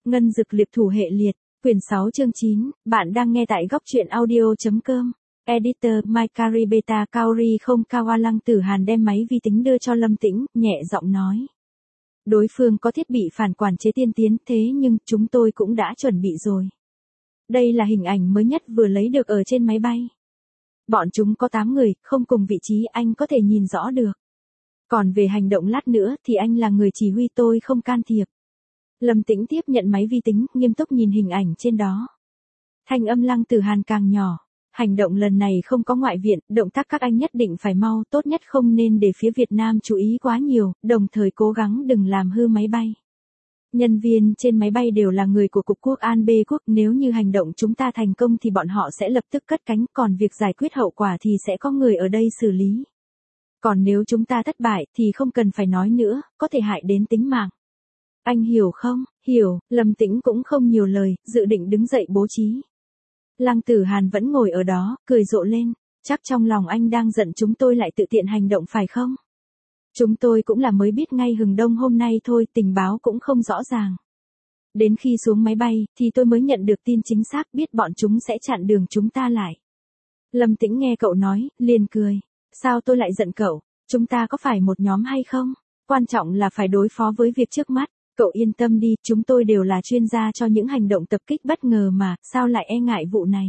Ngân Dực Liệp Thủ Hệ Liệt, quyển 6 chương 9, bạn đang nghe tại góc truyện audio.com. Editor Maikari Beta Kaori không Kawa. Lăng Tử Hàn đem máy vi tính đưa cho Lâm Tĩnh, nhẹ giọng nói. Đối phương có thiết bị phản quản chế tiên tiến, thế nhưng chúng tôi cũng đã chuẩn bị rồi. Đây là hình ảnh mới nhất vừa lấy được ở trên máy bay. Bọn chúng có 8 người, không cùng vị trí, anh có thể nhìn rõ được. Còn về hành động lát nữa thì anh là người chỉ huy, tôi không can thiệp. Lâm Tĩnh tiếp nhận máy vi tính, nghiêm túc nhìn hình ảnh trên đó. Thanh âm Lăng Tử Hàn càng nhỏ. Hành động lần này không có ngoại viện, động tác các anh nhất định phải mau, tốt nhất không nên để phía Việt Nam chú ý quá nhiều, đồng thời cố gắng đừng làm hư máy bay. Nhân viên trên máy bay đều là người của Cục Quốc an B quốc, nếu như hành động chúng ta thành công thì bọn họ sẽ lập tức cất cánh, còn việc giải quyết hậu quả thì sẽ có người ở đây xử lý. Còn nếu chúng ta thất bại thì không cần phải nói nữa, có thể hại đến tính mạng. Anh hiểu không? Hiểu, Lâm Tĩnh cũng không nhiều lời, dự định đứng dậy bố trí. Lăng Tử Hàn vẫn ngồi ở đó, cười rộ lên, chắc trong lòng anh đang giận chúng tôi lại tự tiện hành động phải không? Chúng tôi cũng là mới biết ngay hừng đông hôm nay thôi, tình báo cũng không rõ ràng. Đến khi xuống máy bay, thì tôi mới nhận được tin chính xác, biết bọn chúng sẽ chặn đường chúng ta lại. Lâm Tĩnh nghe cậu nói, liền cười. Sao tôi lại giận cậu? Chúng ta có phải một nhóm hay không? Quan trọng là phải đối phó với việc trước mắt. Cậu yên tâm đi, chúng tôi đều là chuyên gia cho những hành động tập kích bất ngờ mà, sao lại e ngại vụ này?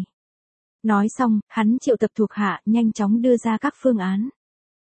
Nói xong, hắn triệu tập thuộc hạ, nhanh chóng đưa ra các phương án.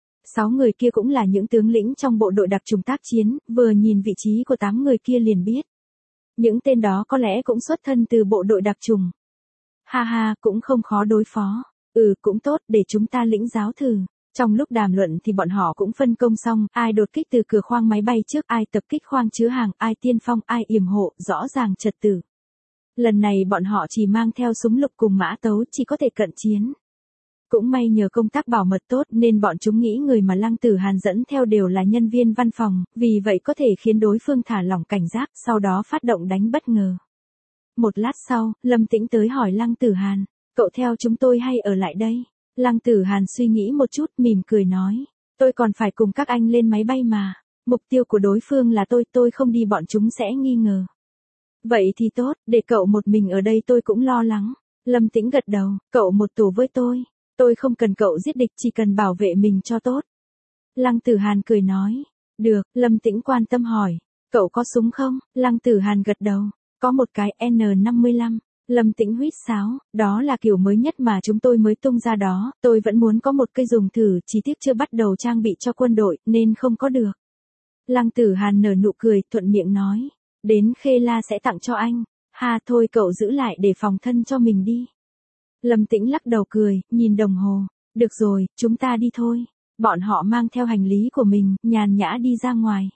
6 người kia cũng là những tướng lĩnh trong bộ đội đặc trùng tác chiến, vừa nhìn vị trí của 8 người kia liền biết. Những tên đó có lẽ cũng xuất thân từ bộ đội đặc trùng. Ha ha, cũng không khó đối phó. Cũng tốt, để chúng ta lĩnh giáo thử. Trong lúc đàm luận thì bọn họ cũng phân công xong, ai đột kích từ cửa khoang máy bay trước, ai tập kích khoang chứa hàng, ai tiên phong, ai yểm hộ, rõ ràng trật tự. Lần này bọn họ chỉ mang theo súng lục cùng mã tấu, chỉ có thể cận chiến. Cũng may nhờ công tác bảo mật tốt nên bọn chúng nghĩ người mà Lăng Tử Hàn dẫn theo đều là nhân viên văn phòng, vì vậy có thể khiến đối phương thả lỏng cảnh giác, sau đó phát động đánh bất ngờ. Một lát sau, Lâm Tĩnh tới hỏi Lăng Tử Hàn, cậu theo chúng tôi hay ở lại đây? Lăng Tử Hàn suy nghĩ một chút, mỉm cười nói, tôi còn phải cùng các anh lên máy bay mà. Mục tiêu của đối phương là tôi không đi bọn chúng sẽ nghi ngờ. Vậy thì tốt, để cậu một mình ở đây tôi cũng lo lắng. Lâm Tĩnh gật đầu, cậu một tổ với tôi không cần cậu giết địch, chỉ cần bảo vệ mình cho tốt. Lăng Tử Hàn cười nói, được. Lâm Tĩnh quan tâm hỏi, cậu có súng không? Lăng Tử Hàn gật đầu, có một cái N55. Lâm Tĩnh huýt sáo, đó là kiểu mới nhất mà chúng tôi mới tung ra đó, tôi vẫn muốn có một cây dùng thử, chỉ tiếc chưa bắt đầu trang bị cho quân đội, nên không có được. Lăng Tử Hàn nở nụ cười, thuận miệng nói, đến Khê La sẽ tặng cho anh. Ha thôi cậu giữ lại để phòng thân cho mình đi. Lâm Tĩnh lắc đầu cười, nhìn đồng hồ, được rồi, chúng ta đi thôi. Bọn họ mang theo hành lý của mình, nhàn nhã đi ra ngoài.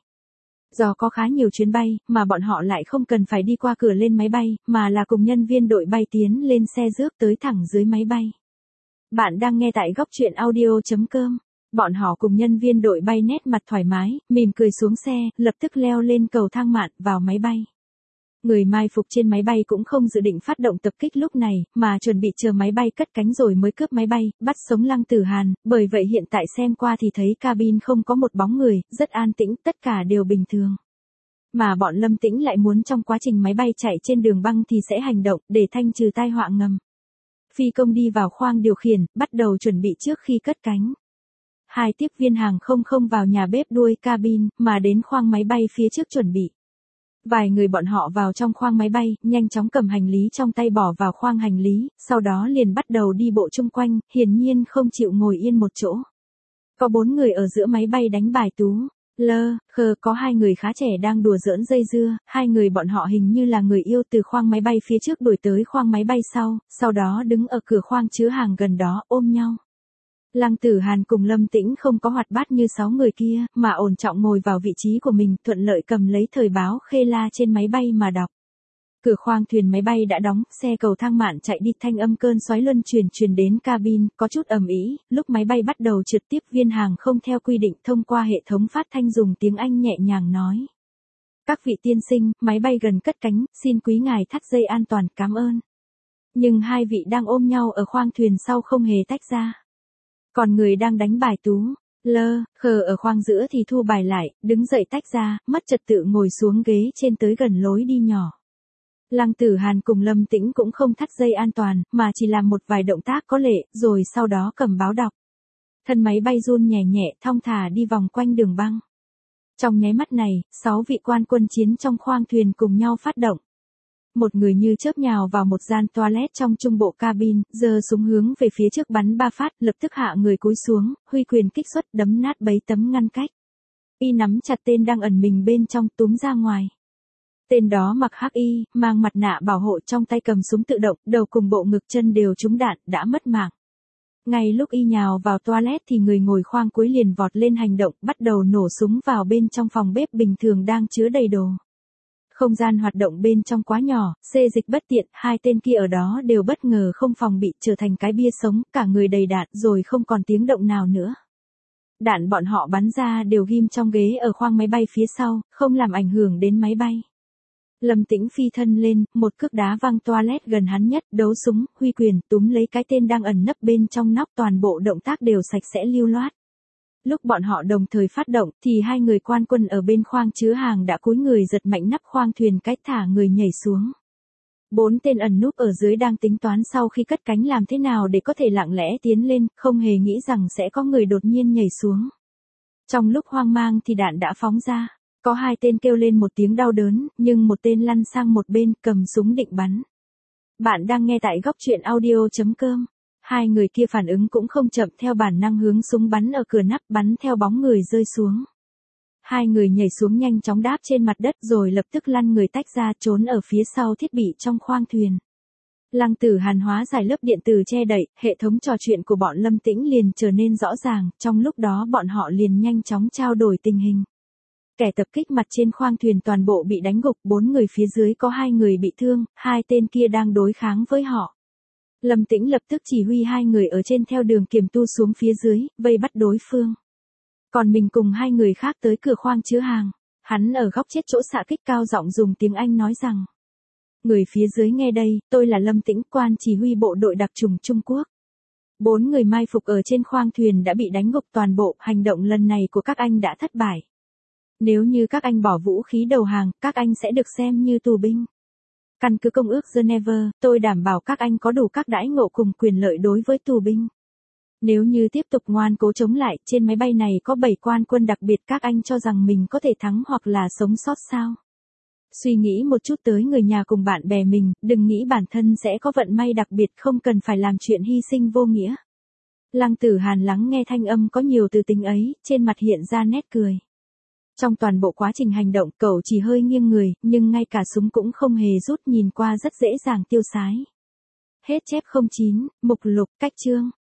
Do có khá nhiều chuyến bay, mà bọn họ lại không cần phải đi qua cửa lên máy bay, mà là cùng nhân viên đội bay tiến lên xe rước tới thẳng dưới máy bay. Bạn đang nghe tại góc truyện audio.com. Bọn họ cùng nhân viên đội bay nét mặt thoải mái, mỉm cười xuống xe, lập tức leo lên cầu thang mạn, vào máy bay. Người mai phục trên máy bay cũng không dự định phát động tập kích lúc này, mà chuẩn bị chờ máy bay cất cánh rồi mới cướp máy bay, bắt sống Lăng Tử Hàn, bởi vậy hiện tại xem qua thì thấy cabin không có một bóng người, rất an tĩnh, tất cả đều bình thường. Mà bọn Lâm Tĩnh lại muốn trong quá trình máy bay chạy trên đường băng thì sẽ hành động, để thanh trừ tai họa ngầm. Phi công đi vào khoang điều khiển, bắt đầu chuẩn bị trước khi cất cánh. 2 tiếp viên hàng không vào nhà bếp đuôi cabin, mà đến khoang máy bay phía trước chuẩn bị. Vài người bọn họ vào trong khoang máy bay, nhanh chóng cầm hành lý trong tay bỏ vào khoang hành lý, sau đó liền bắt đầu đi bộ chung quanh, hiển nhiên không chịu ngồi yên một chỗ. Có 4 người ở giữa máy bay đánh bài tú. Có 2 người khá trẻ đang đùa giỡn dây dưa, 2 người bọn họ hình như là người yêu từ khoang máy bay phía trước đuổi tới khoang máy bay sau đó đứng ở cửa khoang chứa hàng gần đó, ôm nhau. Lăng Tử Hàn cùng Lâm Tĩnh không có hoạt bát như 6 người kia, mà ổn trọng ngồi vào vị trí của mình, thuận lợi cầm lấy thời báo Khê La trên máy bay mà đọc. Cửa khoang thuyền máy bay đã đóng, xe cầu thang mạn chạy đi, thanh âm cơn xoáy luân truyền đến cabin, có chút ầm ĩ, lúc máy bay bắt đầu trượt tiếp viên hàng không theo quy định thông qua hệ thống phát thanh dùng tiếng Anh nhẹ nhàng nói. Các vị tiên sinh, máy bay gần cất cánh, xin quý ngài thắt dây an toàn, cảm ơn. Nhưng 2 vị đang ôm nhau ở khoang thuyền sau không hề tách ra. Còn người đang đánh bài tú, ở khoang giữa thì thu bài lại, đứng dậy tách ra, mất trật tự ngồi xuống ghế trên tới gần lối đi nhỏ. Lăng Tử Hàn cùng Lâm Tĩnh cũng không thắt dây an toàn, mà chỉ làm một vài động tác có lệ, rồi sau đó cầm báo đọc. Thân máy bay run nhẹ nhẹ, thong thả đi vòng quanh đường băng. Trong nháy mắt này, 6 vị quan quân chiến trong khoang thuyền cùng nhau phát động. Một người như chớp nhào vào một gian toilet trong trung bộ cabin, giơ súng hướng về phía trước bắn 3 phát, lập tức hạ người cúi xuống, huy quyền kích xuất đấm nát bấy tấm ngăn cách. Y nắm chặt tên đang ẩn mình bên trong, túm ra ngoài. Tên đó mặc hắc y, mang mặt nạ bảo hộ, trong tay cầm súng tự động, đầu cùng bộ ngực chân đều trúng đạn, đã mất mạng. Ngay lúc y nhào vào toilet thì người ngồi khoang cuối liền vọt lên hành động, bắt đầu nổ súng vào bên trong phòng bếp bình thường đang chứa đầy đồ. Không gian hoạt động bên trong quá nhỏ, xê dịch bất tiện, hai tên kia ở đó đều bất ngờ không phòng bị, trở thành cái bia sống, cả người đầy đạn rồi không còn tiếng động nào nữa. Đạn bọn họ bắn ra đều ghim trong ghế ở khoang máy bay phía sau, không làm ảnh hưởng đến máy bay. Lâm Tĩnh phi thân lên, một cước đá văng toilet gần hắn nhất, đấu súng, huy quyền, túm lấy cái tên đang ẩn nấp bên trong nóc, toàn bộ động tác đều sạch sẽ lưu loát. Lúc bọn họ đồng thời phát động, thì hai người quan quân ở bên khoang chứa hàng đã cúi người giật mạnh nắp khoang thuyền cách thả người nhảy xuống. 4 tên ẩn núp ở dưới đang tính toán sau khi cất cánh làm thế nào để có thể lặng lẽ tiến lên, không hề nghĩ rằng sẽ có người đột nhiên nhảy xuống. Trong lúc hoang mang thì đạn đã phóng ra. Có 2 tên kêu lên một tiếng đau đớn, nhưng một tên lăn sang một bên, cầm súng định bắn. Bạn đang nghe tại góc truyện audio.com. Hai người kia phản ứng cũng không chậm, theo bản năng hướng súng bắn ở cửa nắp, bắn theo bóng người rơi xuống. Hai người nhảy xuống nhanh chóng đáp trên mặt đất rồi lập tức lăn người tách ra, trốn ở phía sau thiết bị trong khoang thuyền. Lăng Tử Hàn hóa giải lớp điện tử che đậy, hệ thống trò chuyện của bọn Lâm Tĩnh liền trở nên rõ ràng, trong lúc đó bọn họ liền nhanh chóng trao đổi tình hình. Kẻ tập kích mặt trên khoang thuyền toàn bộ bị đánh gục, 4 người phía dưới có 2 người bị thương, 2 tên kia đang đối kháng với họ. Lâm Tĩnh lập tức chỉ huy 2 người ở trên theo đường kiềm tu xuống phía dưới, vây bắt đối phương. Còn mình cùng 2 người khác tới cửa khoang chứa hàng. Hắn ở góc chết chỗ xạ kích cao giọng dùng tiếng Anh nói rằng: Người phía dưới nghe đây, tôi là Lâm Tĩnh, quan chỉ huy bộ đội đặc chủng Trung Quốc. 4 người mai phục ở trên khoang thuyền đã bị đánh gục toàn bộ, hành động lần này của các anh đã thất bại. Nếu như các anh bỏ vũ khí đầu hàng, các anh sẽ được xem như tù binh. Căn cứ Công ước Geneva, tôi đảm bảo các anh có đủ các đãi ngộ cùng quyền lợi đối với tù binh. Nếu như tiếp tục ngoan cố chống lại, trên máy bay này có 7 quan quân đặc biệt, các anh cho rằng mình có thể thắng hoặc là sống sót sao? Suy nghĩ một chút tới người nhà cùng bạn bè mình, đừng nghĩ bản thân sẽ có vận may đặc biệt, không cần phải làm chuyện hy sinh vô nghĩa. Lăng Tử Hàn lắng nghe thanh âm có nhiều từ tính ấy, trên mặt hiện ra nét cười. Trong toàn bộ quá trình hành động, cậu chỉ hơi nghiêng người, nhưng ngay cả súng cũng không hề rút, nhìn qua rất dễ dàng tiêu sái. Hết chép 09, mục lục, cách chương.